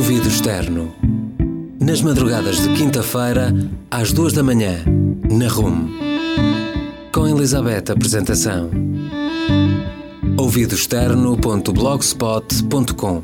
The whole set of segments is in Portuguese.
Ouvido externo. Nas madrugadas de quinta-feira, às 2 da manhã, na RUM. Com Elizabeth Apresentação. ouvidoexterno.blogspot.com.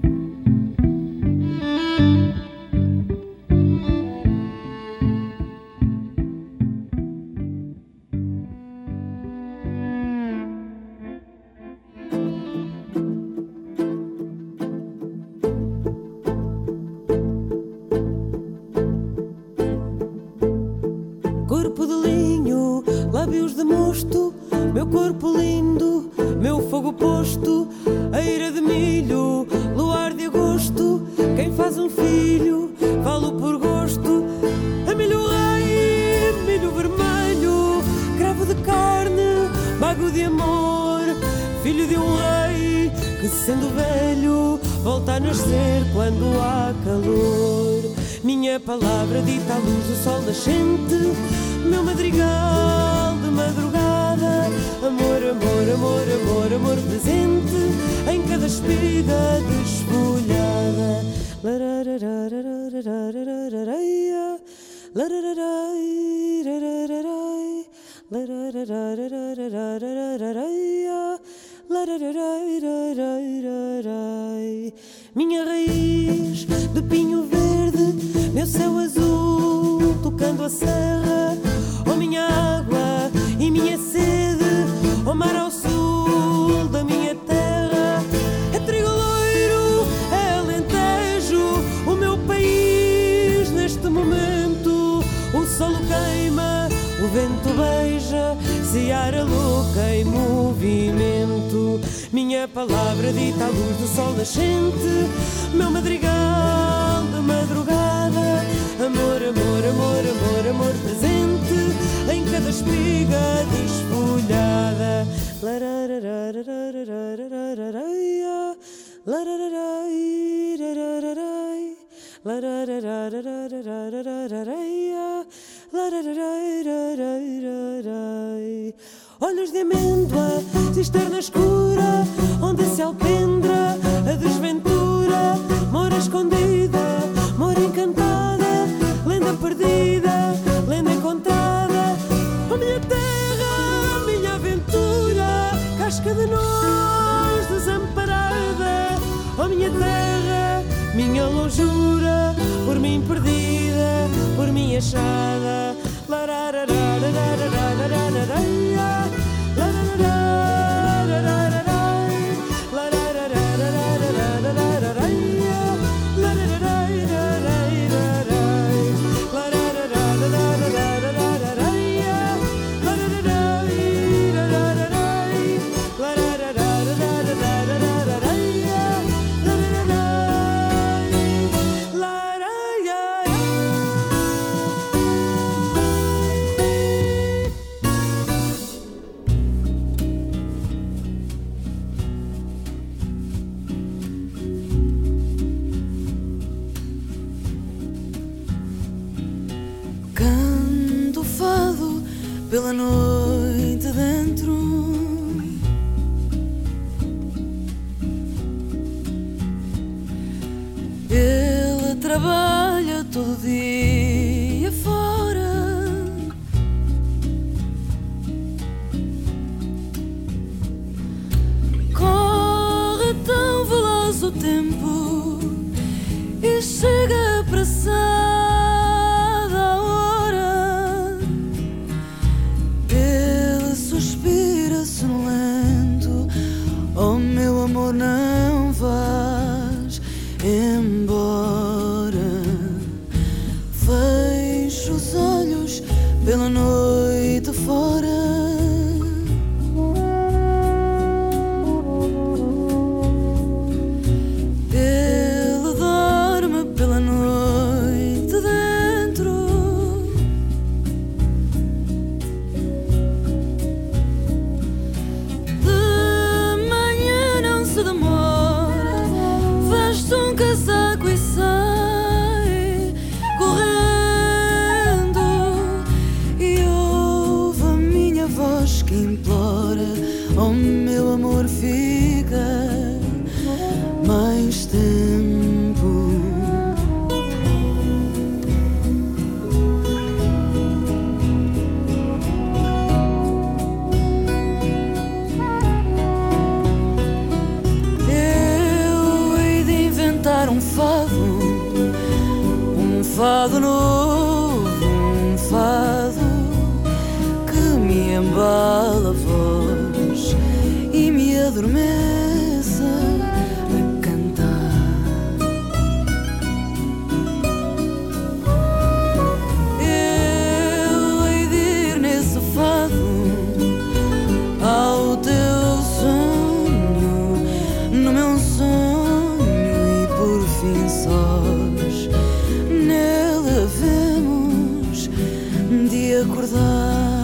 Corpo de linho, lábios de mosto, meu corpo lindo, meu fogo posto, eira de milho, luar de agosto, quem faz um filho, falo por gosto, a milho rei, milho vermelho, cravo de carne, bago de amor, filho de um rei, que sendo velho, volta a nascer quando há calor. Minha palavra dita à luz do sol nascente, meu madrigal de madrugada, amor, amor, amor, amor, amor presente em cada espiga desfolhada. Minha raiz de pinho verde, meu céu azul tocando a serra, oh minha água e minha sede, oh mar ao sul da minha terra, é trigo loiro, é alentejo, o meu país neste momento, o sol queima, o vento beija, seara louca em movimento. Minha palavra dita à luz do sol nascente, meu madrigal de madrugada, amor, amor, amor, amor, amor presente em cada espiga desfolhada. Olhos de amêndoa, cisterna escura, onde se alpendra a desventura, mora escondida, mora encantada, lenda perdida, lenda encontrada. Oh minha terra, minha aventura, casca de nós desamparada. Oh minha terra, minha longura, por mim perdida, por mim achada. Pela noite dentro, ele trabalha todo dia fora, corre tão veloz o tempo e chega apressado. Não vais embora. Fecho os olhos pela noite fora. Ele dorme pela noite dentro. Um casaco e sai correndo e ouve a minha voz que implora: oh meu amor, fica mais tempo. inventar um fado novo, um fado que me embala a voz e me adormeça a cantar. Eu hei de ir nesse fado ao teu sonho, no meu sonho, e por fim sós nele havemos de acordar.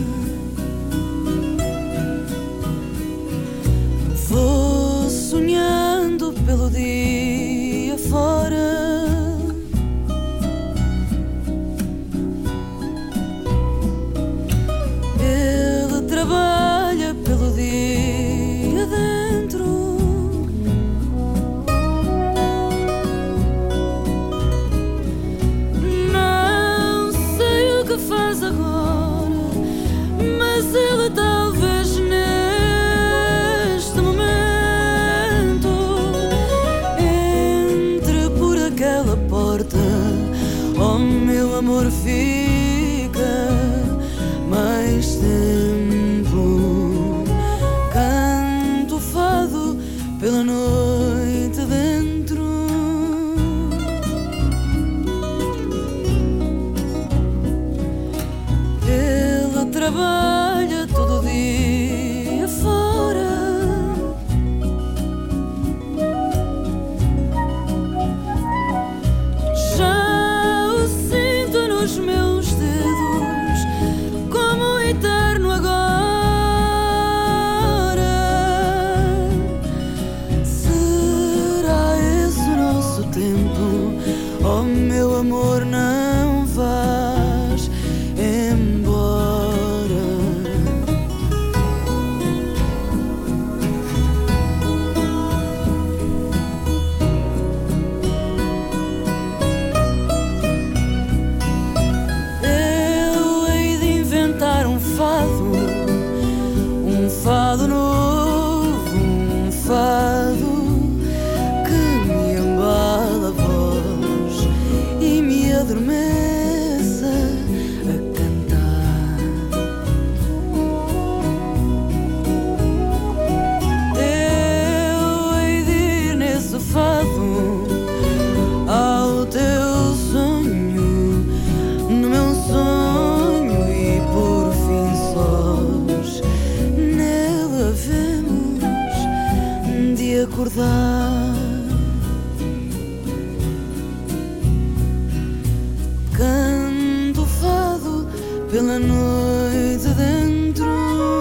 Vou sonhando pelo dia fora, ele trabalha pelo dia dentro. Não sei o que faz agora, mas ele talvez neste momento entre por aquela porta. Oh, meu amor, fica mais tempo. Canto fado pela noite dentro. Ele trabalha todo dia fora. Já o sinto nos meus dedos como eterno agora. Será esse o nosso tempo? Oh, meu amor, não vás embora. Eu hei de inventar um fado novo, um fado que me embala a voz e me adormeça a cantar. Eu hei de ir nesse fado ao teu sonho, no meu sonho, e por fim sós nele havemos de acordar. Canto fado pela noite dentro.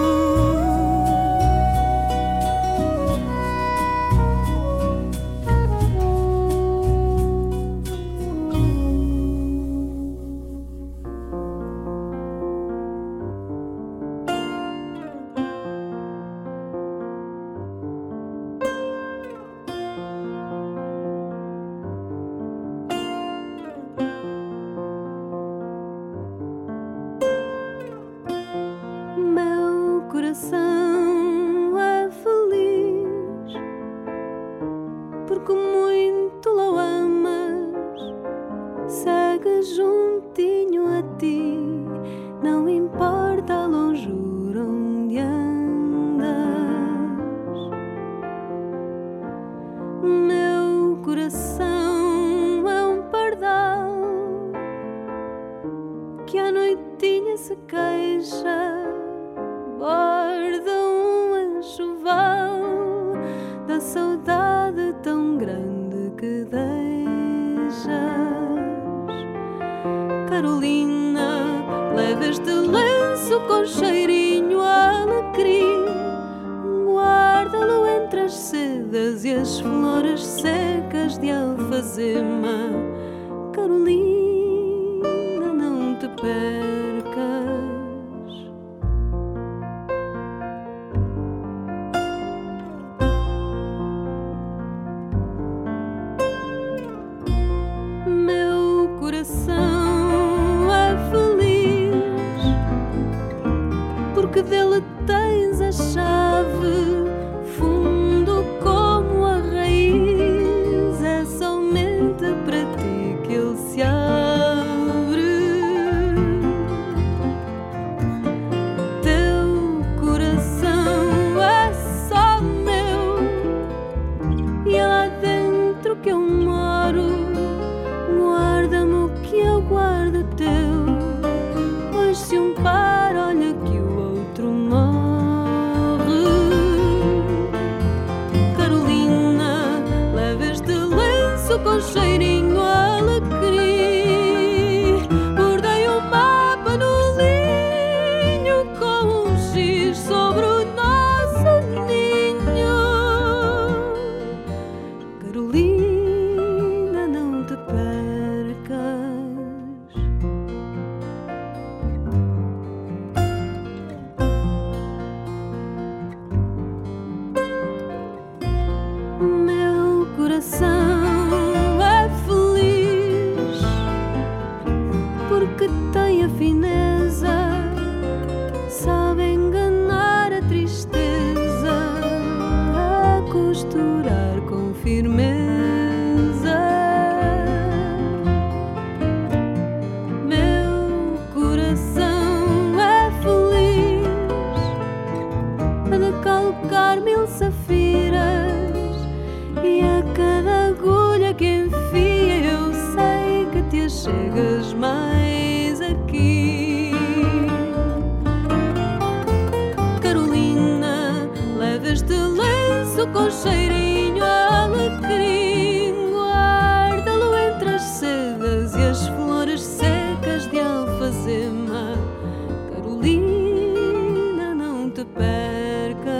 Meu coração é feliz porque muito o amas, segue juntinho a ti, não importa longe onde andas. Meu coração é um pardal que à noitinha se queixa, borda um enxoval da saudade tão grande que deixas. Carolina, leva este lenço com cheirinho a alecrim, guarda-lo entre as sedas e as flores secas de alfazema. Carolina, não te percas. Meu coração é feliz porque dele tens a chave, fundo como a raiz. É só Carolina, não te percas. Meu coração é feliz porque tem a fineza, sabe enganar a tristeza, a costurar com firmeza. Meu coração é feliz a decalcar 1000 safiras, e a cada agulha que enfia eu sei que te achegas mais aqui. Carolina, leva este lenço com cheirinho a alecrim, guarda-lo entre as sedas e as flores secas de alfazema. Carolina, não te percas.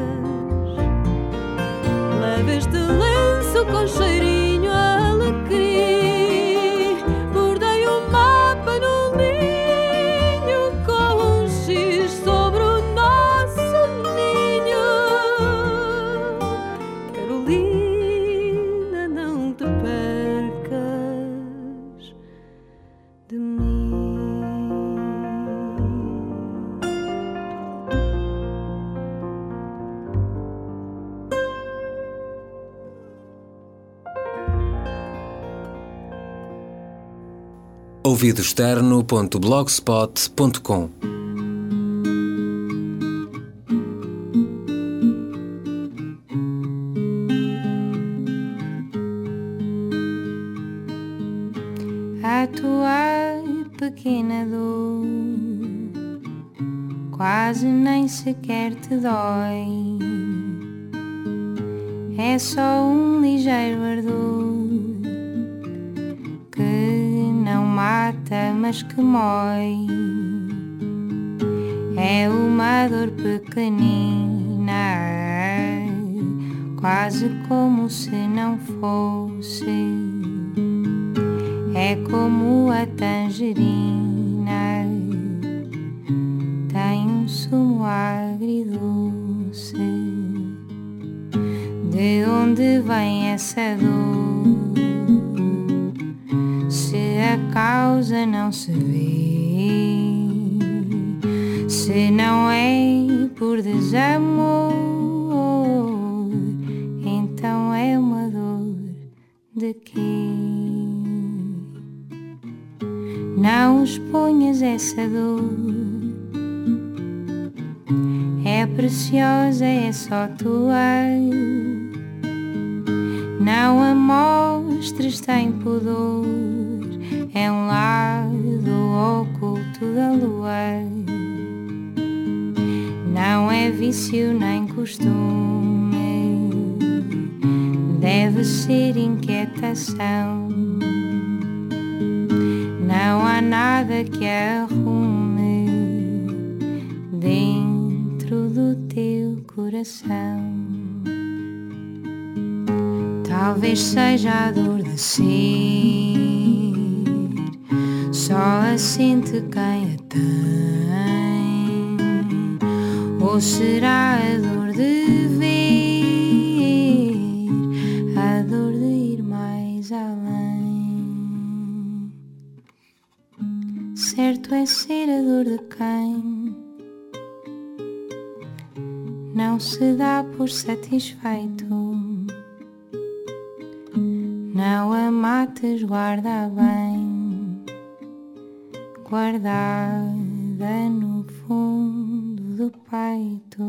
Leva este lenço com cheirinho a alecrim, bordei um mapa no linho com um X sobre o nosso ninho. Carolina, não te percas de mim. ouvidoexterno.blogspot.com. A tua pequena dor quase nem sequer te dói, é só um ligeiro ardor que não mata mas que mói. É uma dor pequenina, quase como se não fosse. É como a tangerina, tem um sumo agridoce. De onde vem essa dor? Se a causa não se vê, se não é por desamor, então é uma dor de quê? Não exponhas essa dor, é preciosa, é só tua. Não a mostres, tem pudor, é um lado oculto da lua. Não é vício nem costume, deve ser inquietação. Não há nada que arrume dentro do teu coração. Talvez seja a dor de ser, só a sente quem a tem. Ou será a dor de ver, a dor de ir mais além? Certo é ser a dor de quem não se dá por satisfeito. Não a mates, guarda bem, guardada no fundo do peito.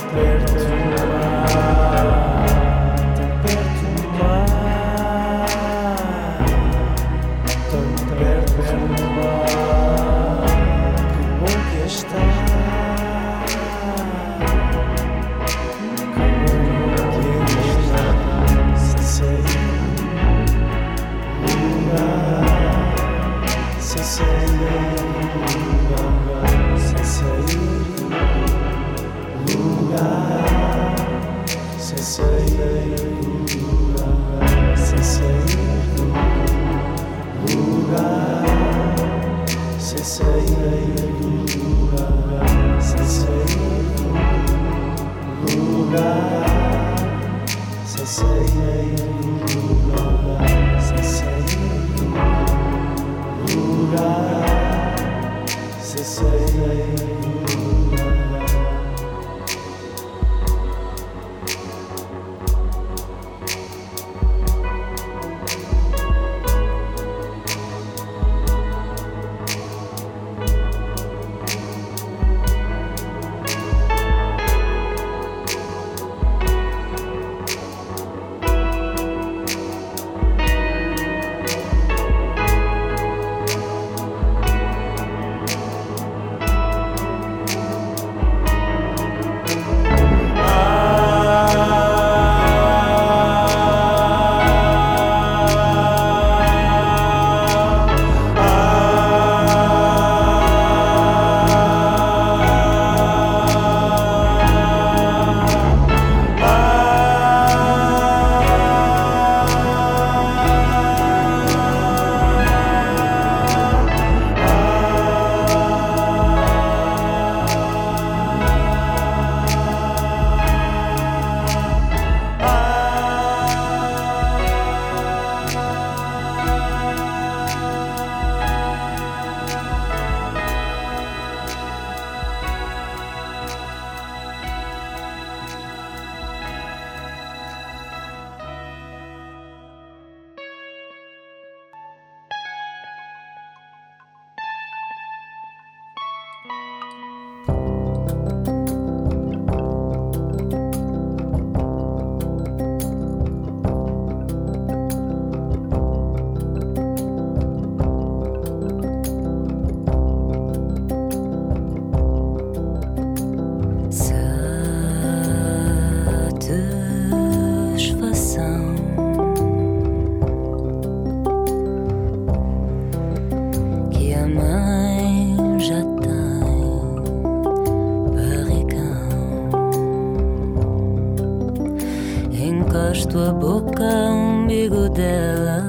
encosto a boca ao umbigo dela,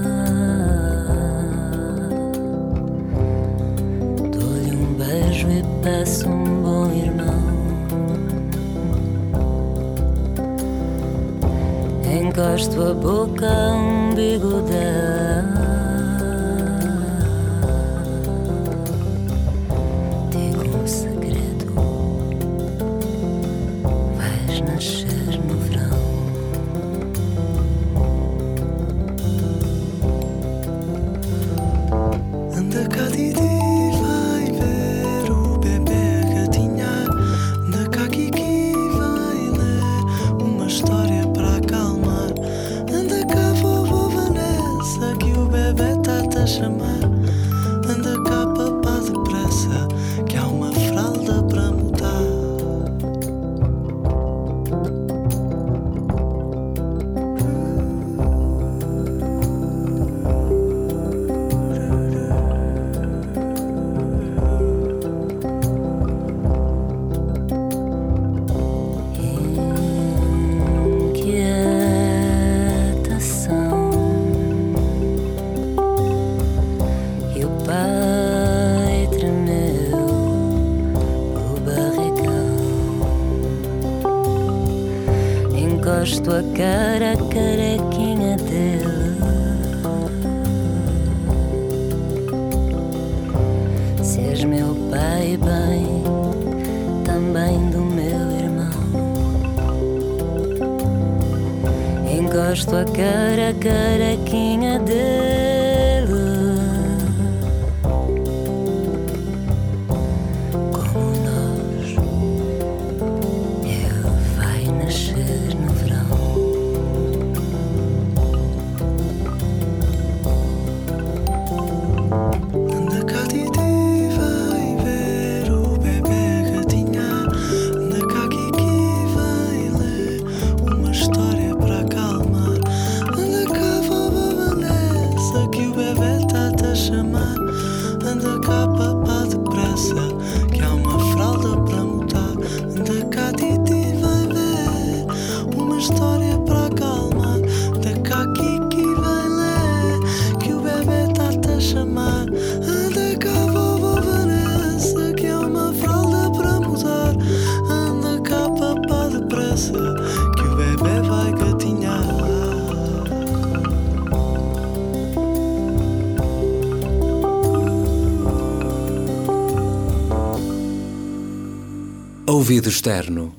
dou-lhe um beijo e peço um bom irmão. Encosto a boca ao umbigo dela, digo um segredo, vais nascer no verão. Anda cá, Didi, vai ver o bebê gatinhar. Anda cá, Kiki, vai ler uma história para acalmar. Anda cá, vovó Vanessa, que o bebê tá-te a chamar. Anda cá, papá, depressa, que há uma fralda para mudar. Inquietação, e o pai tremeu o barrigão. Encosto a cara, a carequinha dele. Se és meu pai, bem, também do meu irmão. Encosto a cara, a carequinha dele. Como nós, ele parece que o bebê vai gatinhar. Ouvido externo.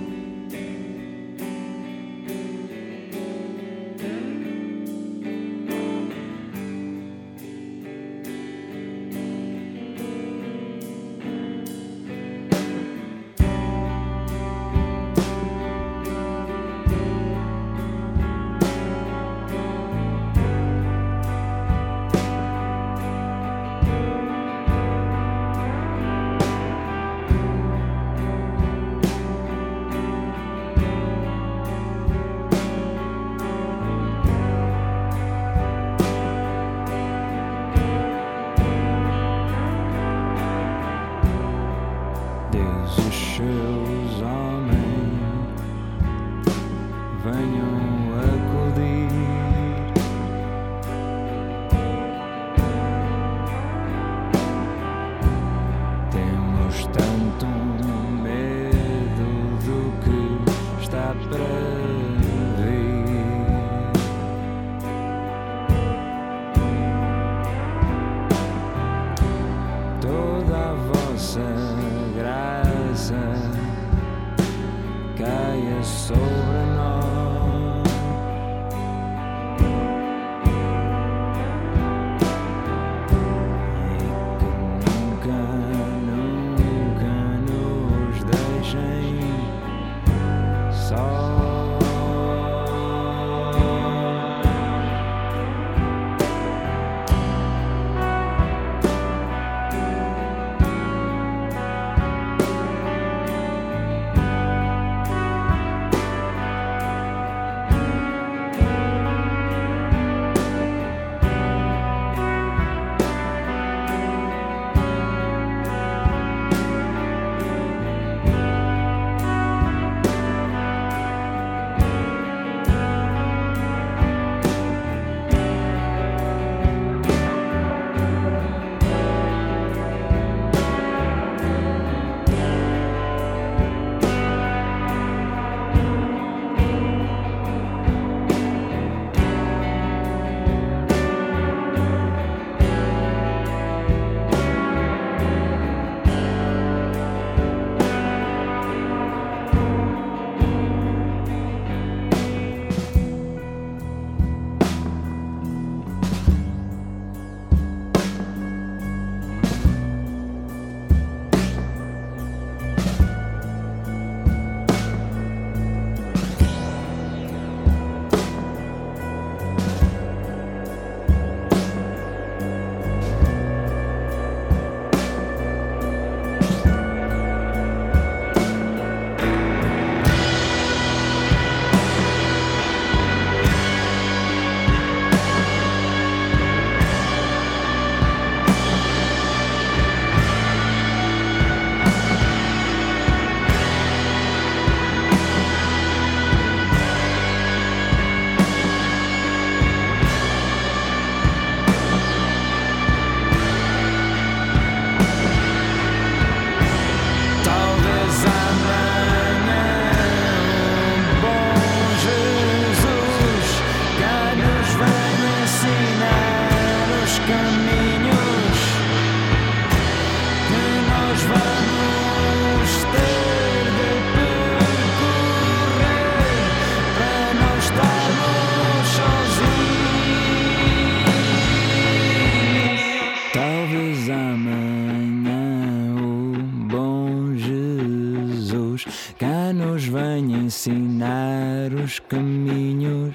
Ensinar os caminhos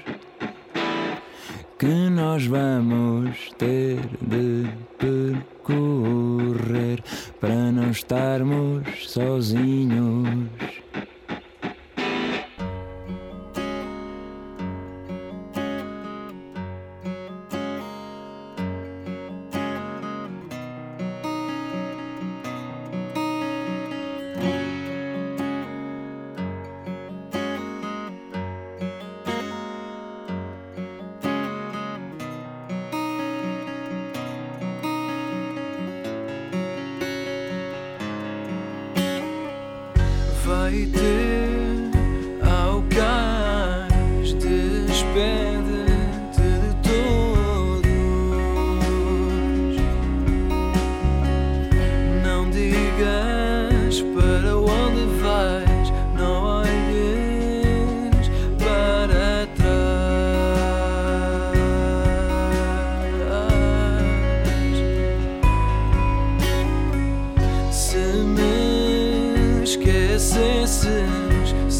que nós vamos ter de percorrer para não estarmos sozinhos. Vai ter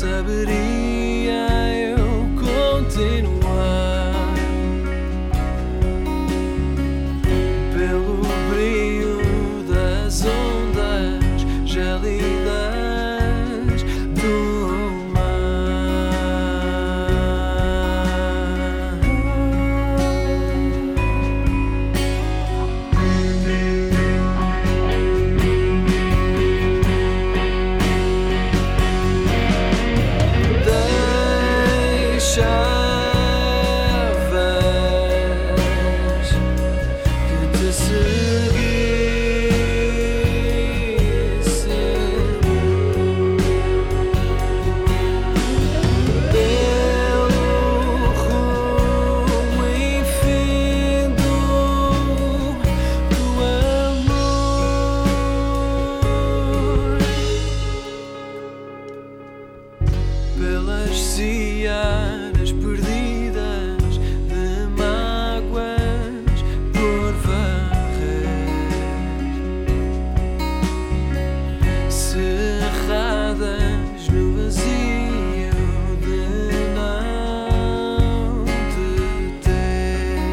saberia eu continuar pelo brilho das ondas gélidas do pelas searas perdidas de mágoas por varrer, cerradas no vazio de não te ter.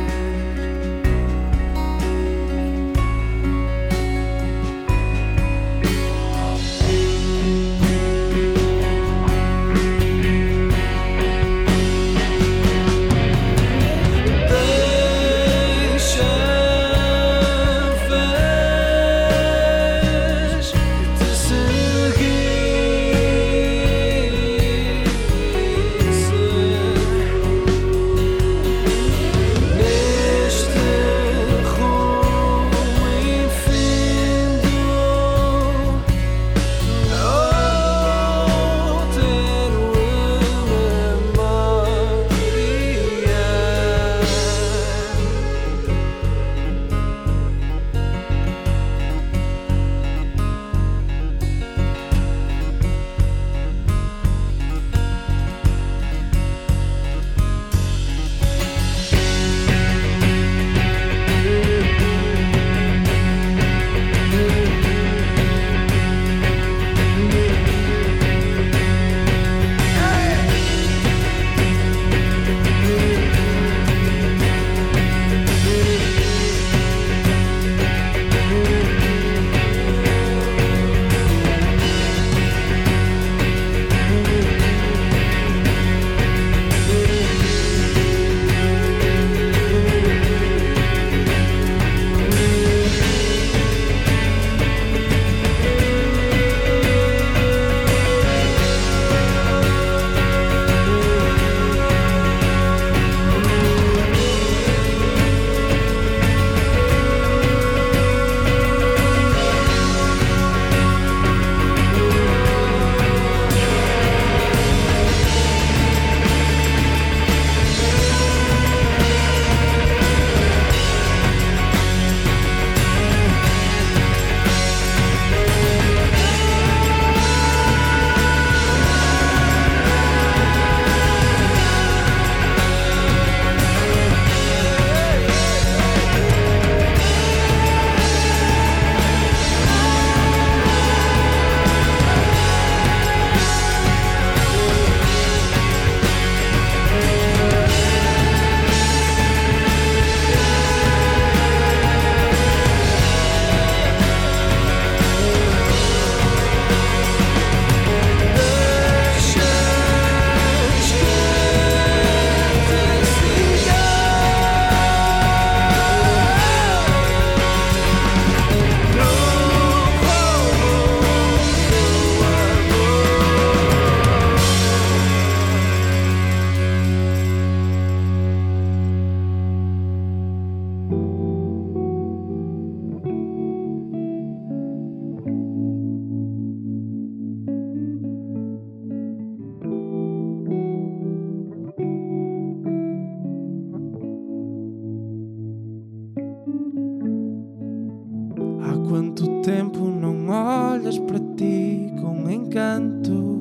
Quanto tempo não olhas para ti com encanto?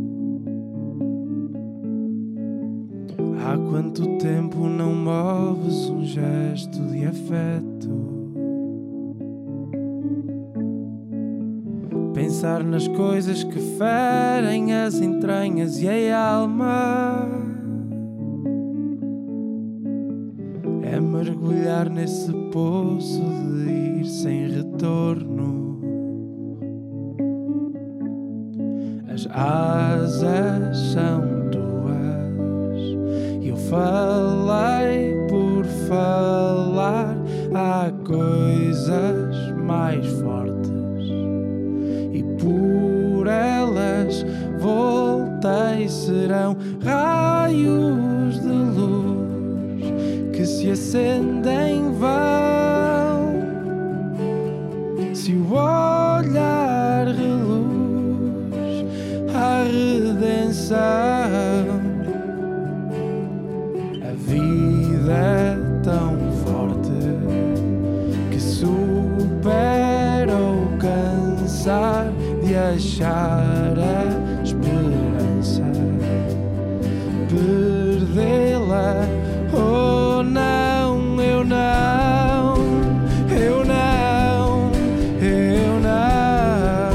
Há quanto tempo não moves um gesto de afeto? pensar nas coisas que ferem as entranhas e a alma. É mergulhar nesse poço de ir sem retorno. As asas são tuas e eu falei por falar. Há coisas mais fortes e por elas voltei. Serão raios de luz que se acendem vão. Se o olhar reluz a redenção, a vida é tão forte que supera o cansar de achar a esperança. Perdê-la ou não, eu não, eu não, eu não.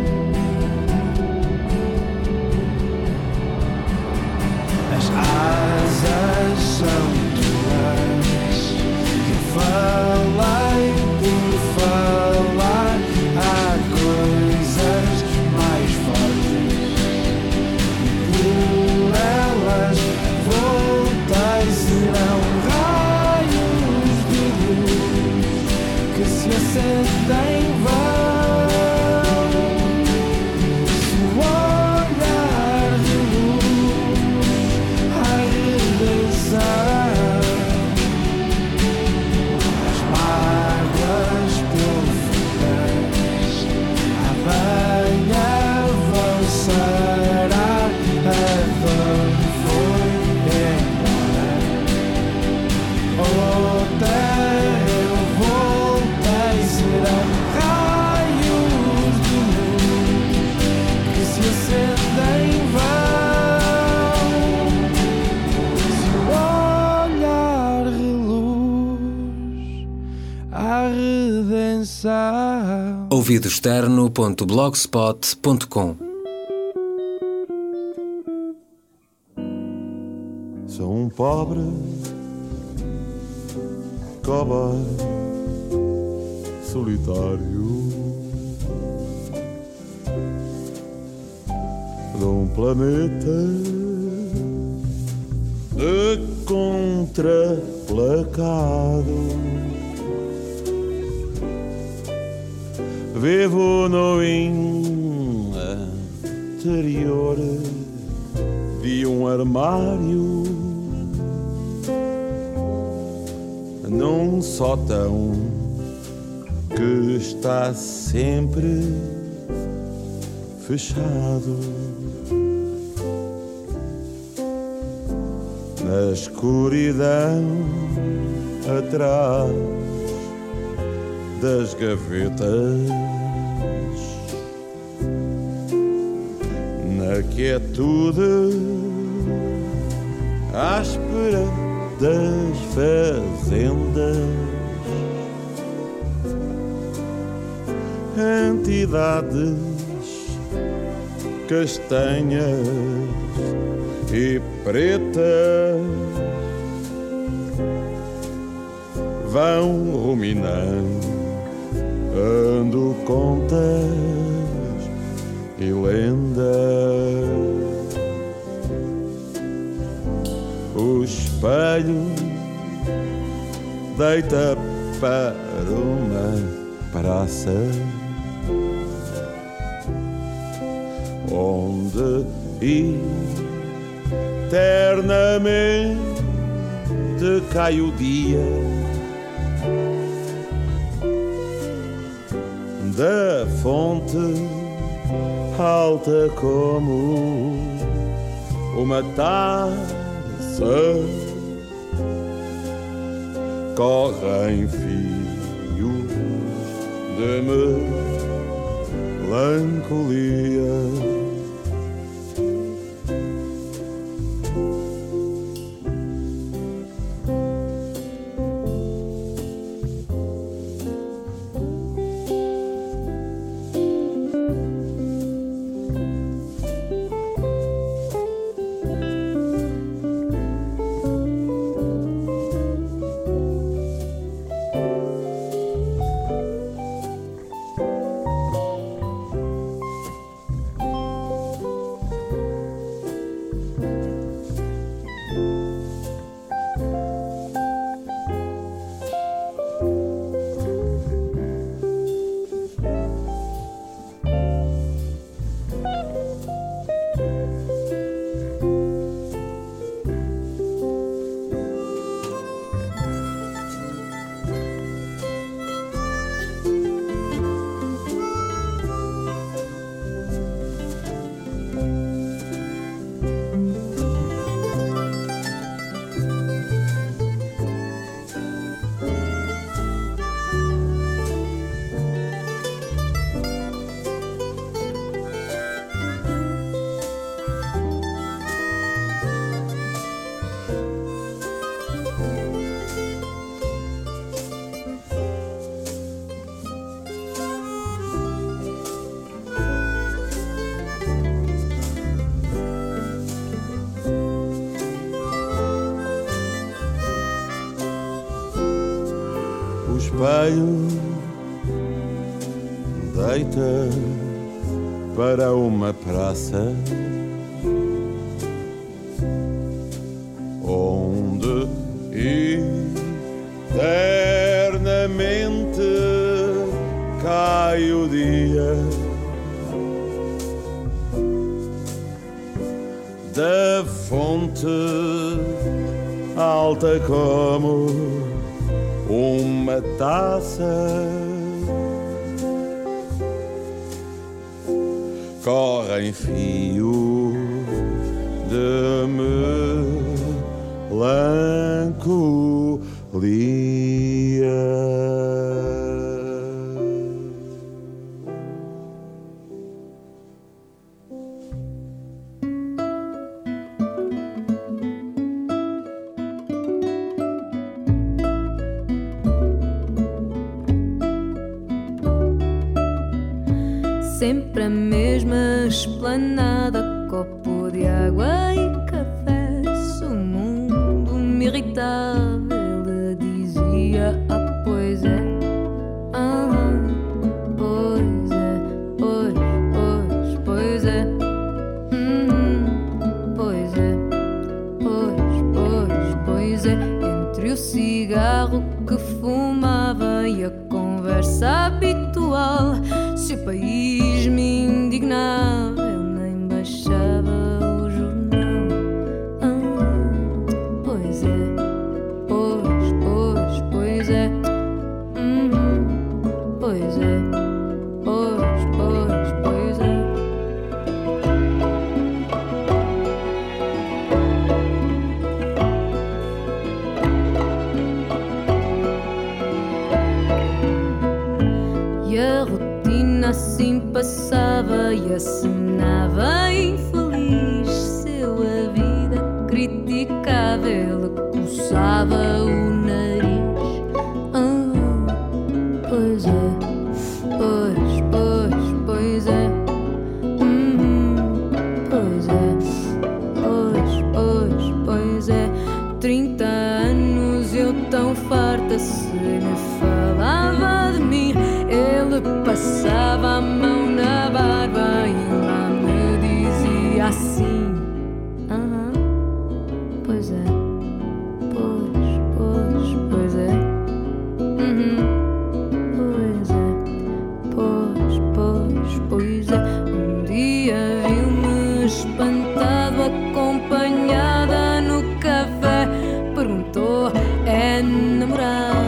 As asas são tuas e falei por falar. Há coisas mais fortes e por elas voltei. Serão raios de luz que se acendem vão. Se o olhar reluz a redenção, as mágoas profundas a bem avançará. A dor foi embora, outra eu voltei. Serão raios de luz que se acendem vão. Se o olhar reluz a redenção. ouvidoexterno.blogspot.com. Sou um pobre cowboy solitário de um planeta de contraplacado. Vivo no interior de um armário, num sótão que está sempre fechado. Na escuridão atrás das gavetas, na quietude áspera das fazendas, entidades castanhas e pretas vão ruminando contas e lendas. O espelho deita para uma praça onde eternamente cai o dia da fonte alta como uma taça. Correm fios de melancolia. espelho deita para uma praça onde eternamente cai o dia da fonte alta como uma taça. Correm fios de melancolia. Sempre a mesma esplanada, copo de água e café. Se o mundo me irritava, ele dizia: ah, pois é, pois é, pois é, pois é, pois é. Entre o cigarro que fumava e a conversa habitual, se o país me indignava, ele nem baixava o jornal. Pois é, pois é, pois é, pois é. E a rotina assim passava e acenava infeliz. Seu a vida criticava, ele coçava o nariz. Pois é, pois é, pois é. 30 anos eu tão farta, se me falava de mim, ele passava a mão na barba e lá me dizia assim: pois é, pois é, pois é. Um dia viu-me espantado, acompanhada no café, perguntou: é namorado?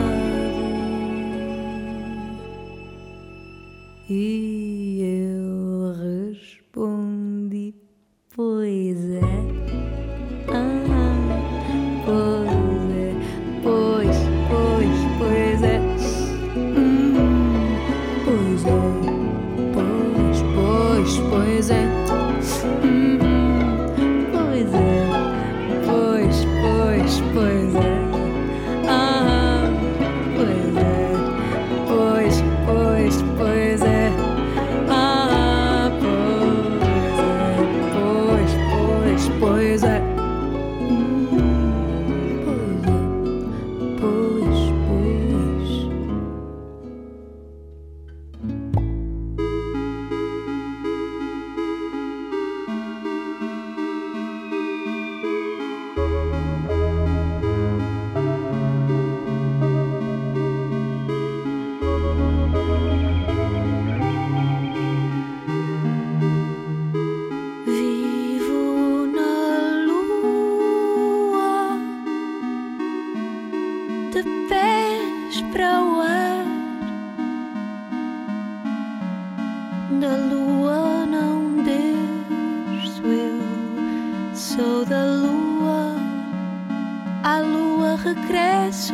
E eu respondi: pois é, pois é, pois é, pois é, pois é, pois é. Pois é. Da lua não desço, eu sou da lua, à lua regresso.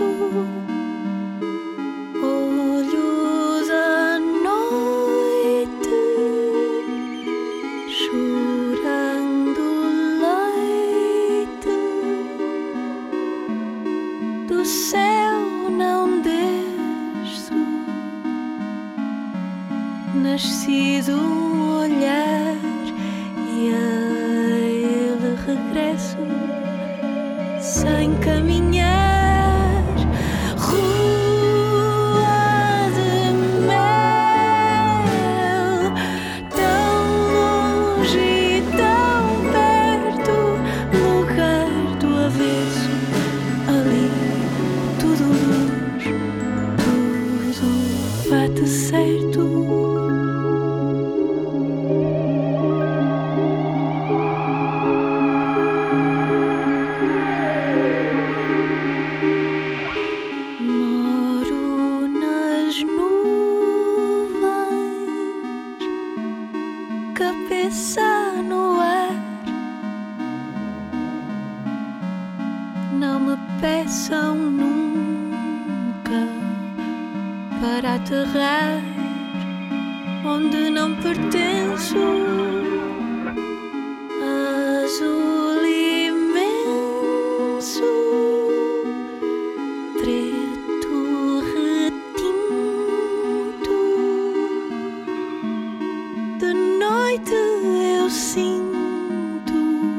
Olho da noite, chorando leite, do céu não desço. Nascido um olhar e a ele regresso, sem caminhar. Rua peçam nunca para aterrar onde não pertenço. Azul imenso, preto retinto, de noite eu sinto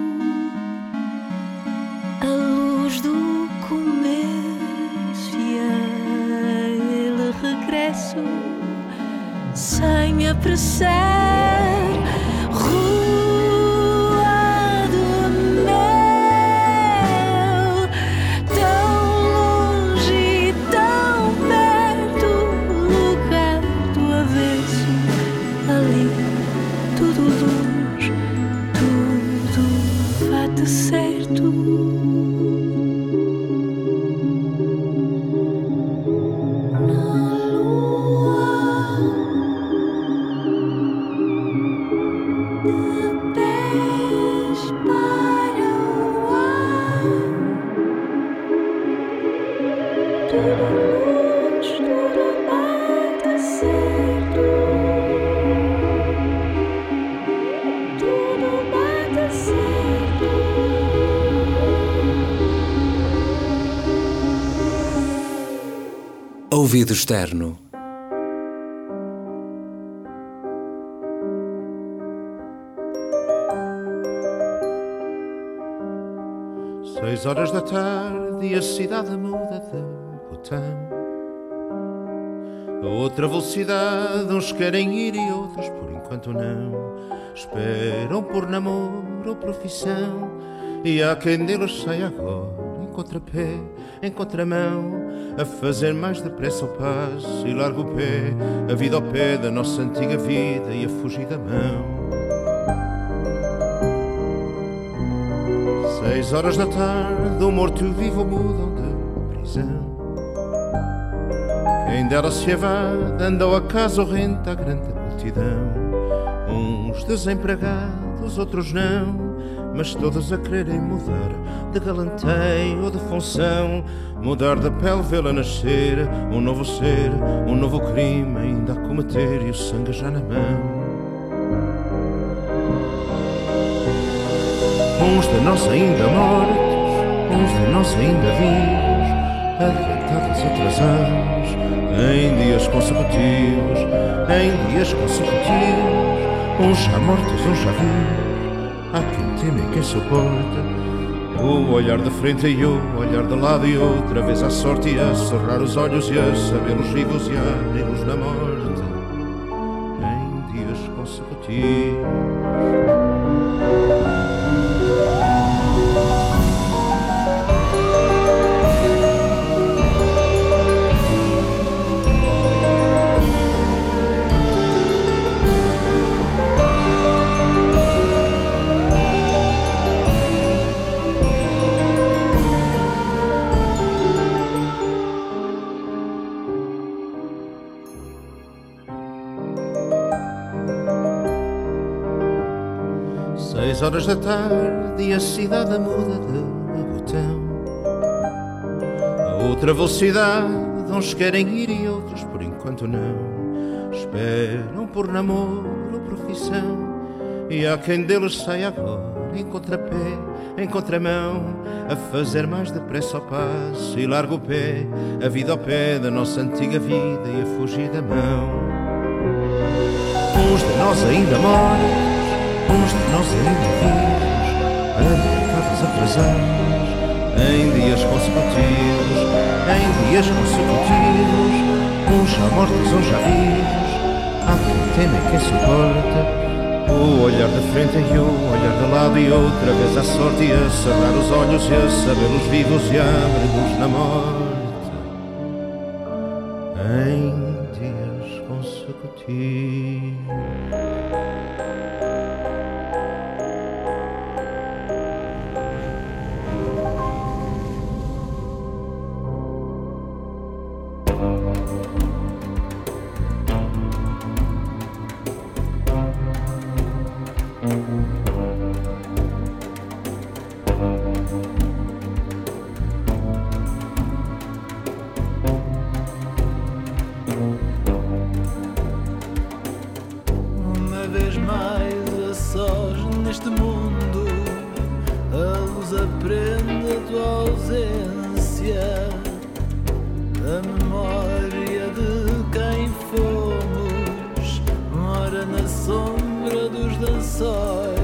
a luz do começo e ele regresso sem me apressar. Ouvido externo. Seis horas da tarde e a cidade muda de botão. A outra velocidade, uns querem ir e outros por enquanto não. Esperam por namoro ou profissão, e há quem deles sai agora em contrapé, em contramão, a fazer mais depressa o passo e larga o pé, a vida ao pé da nossa antiga vida e a fugir da mão. 6 horas da tarde, o morto-vivo mudam de prisão. Quem dela se evade, andou a casa horrenda a grande multidão. Uns desempregados, outros não, mas todos a quererem mudar de galanteio ou de função, mudar da pele, vê-la nascer, um novo ser, um novo crime ainda a cometer e o sangue já na mão. Uns de nós ainda mortos, uns de nós ainda vivos, arrebentados e atrasados, em dias consecutivos, uns já mortos, uns já vivos. Há quem teme e quem suporta o olhar de frente e o olhar de lado, e outra vez à sorte e a cerrar os olhos e a sabê-los vivos e a abri-los na morte, em dias consecutivos. Seis horas da tarde e a cidade muda de botão. A outra velocidade, uns querem ir e outros por enquanto não. Esperam por namoro ou profissão, e há quem deles sai agora em contrapé, em contramão, a fazer mais depressa ao passo e larga o pé, a vida ao pé da nossa antiga vida e a fugir da mão. Uns de nós ainda mortos, uns de nós ainda vivos, arrebentados, atrasados, em dias consecutivos, uns já mortos, uns já vivos. Há quem teme e quem suporta o olhar de frente e o olhar de lado, e outra vez à sorte e a cerrar os olhos e a sabê-los vivos e a abri-los na morte, em dias consecutivos. luz aprende a tua ausência, a memória de quem fomos, mora na sombra dos lençóis.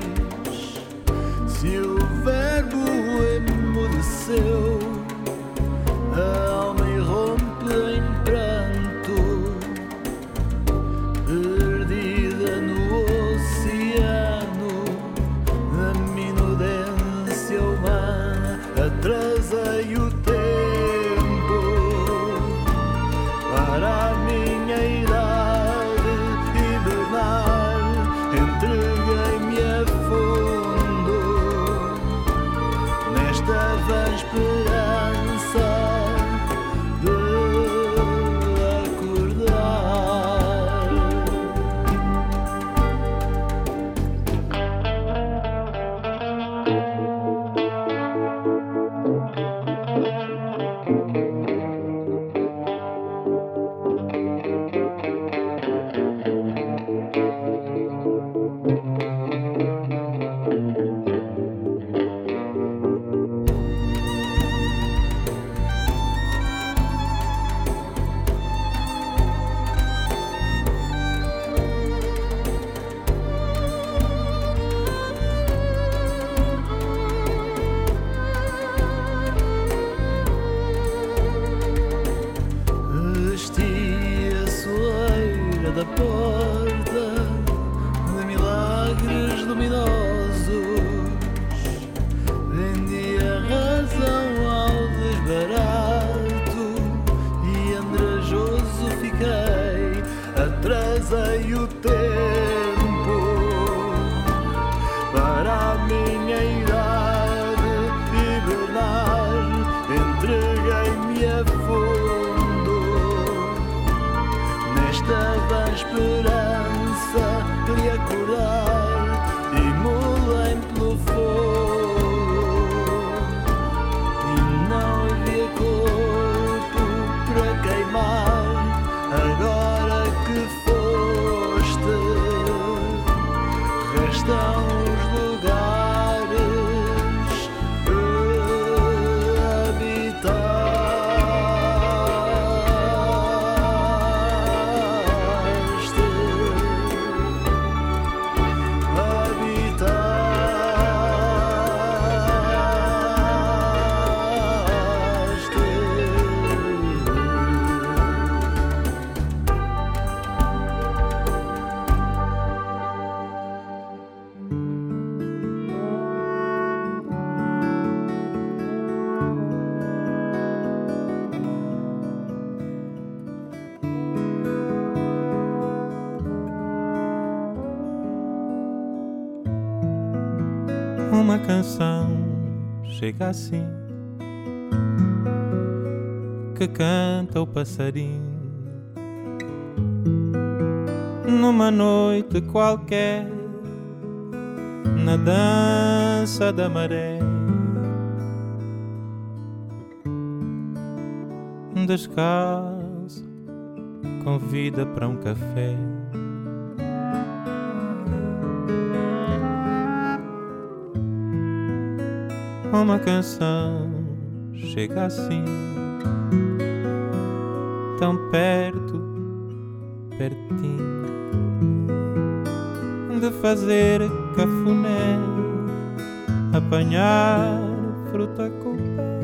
Se o verbo emudeceu, a alma irrompe em pranto, perdida no oceano, a minudência humana. Atrasei o tempo para a minha idade hibernar, entreguei-me a fundo nesta vã esperança de acordar. Vesti a soleira da porta de milagres luminosos, vendi a razão ao desbarato e andrajoso fiquei. Atrasei o tempo para a minha idade hibernar, entreguei-me a fundo nesta vã esperança de acordar, imolei-me pelo fogo e não havia corpo para queimar. Agora que foste, restam os lugares Uma canção chega assim, que canta o passarinho numa noite qualquer, na dança da maré. Descalço, convida para um café. Uma canção chega assim, tão perto, pertinho, de fazer cafuné, apanhar fruta com o pé.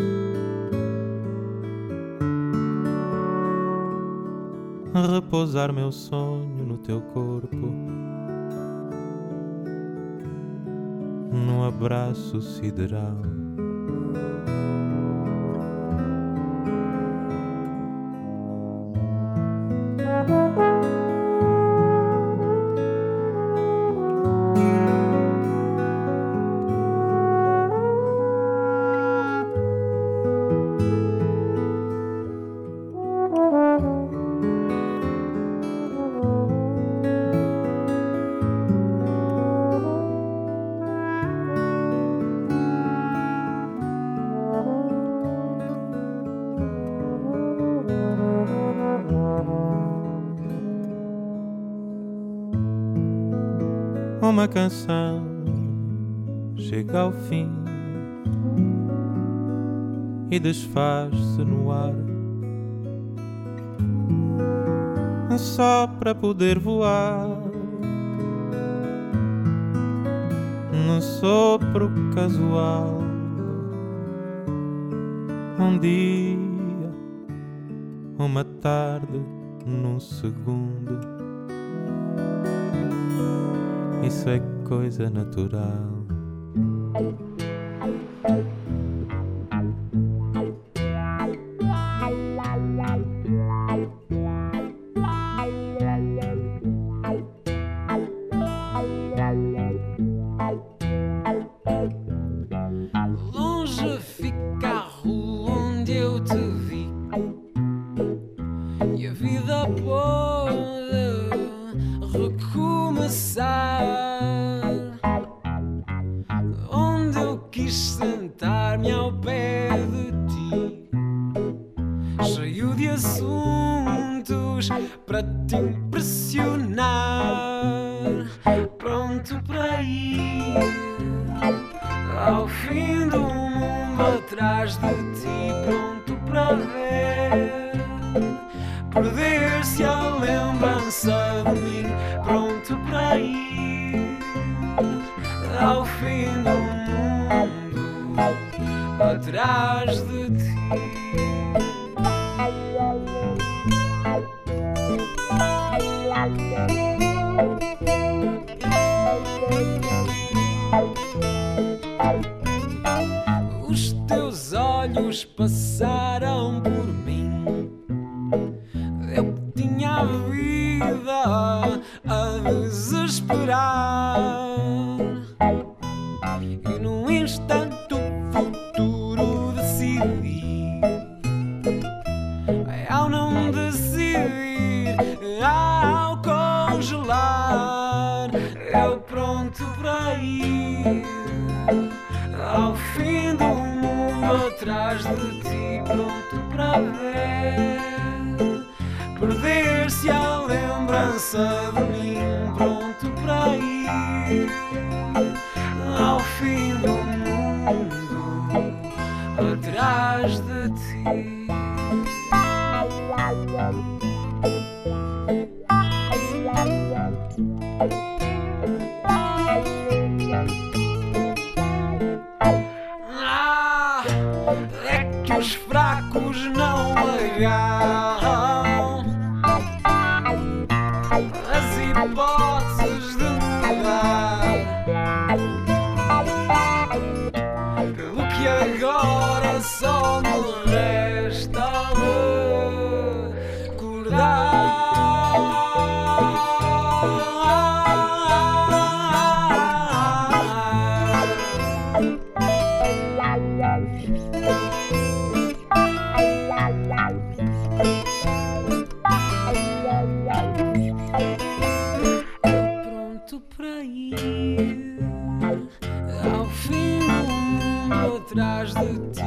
Repousar meu sonho no teu corpo, num abraço sideral. Uma canção chega ao fim e desfaz-se no ar, só para poder voar num sopro casual. Um dia, uma tarde, num segundo, isso é coisa natural. Longe fica a rua onde eu te vi, e a vida pode recomeçar. Onde eu quis sentar-me ao pé de ti, cheio de assuntos para te impressionar, pronto para ir ao fim do mundo atrás de ti, pronto para ver perder-se a lembrança de mim, pronto para ir ao fim do mundo atrás de ti. Os teus olhos passaram por mim, eu tinha a vida a desesperar, e num instante o futuro decidi. Ao não decidir, ao congelar, eu pronto para ir ao fim do mundo atrás de ti, pronto para ver perder-se a lembrança de mim, pronto para ir ao fim do mundo atrás de ti. É que os fracos não agarram as hipóteses de mudar, pelo que agora só me resta recordar. Pronto para ir ao fim do mundo atrás de ti.